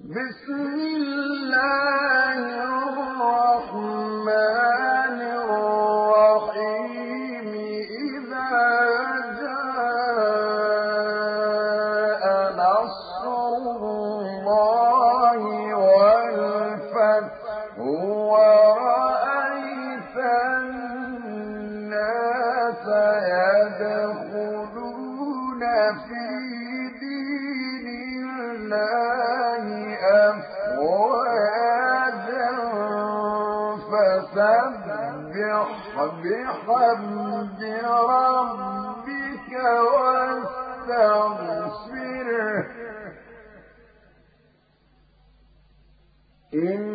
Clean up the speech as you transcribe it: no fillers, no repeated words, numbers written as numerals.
بسم الله الرحمن الرحيم إذا جاء نصر الله والفتح ورأيت الناس يدخلون في دين الله أفواجا فسبح بحمد ربك واستغفره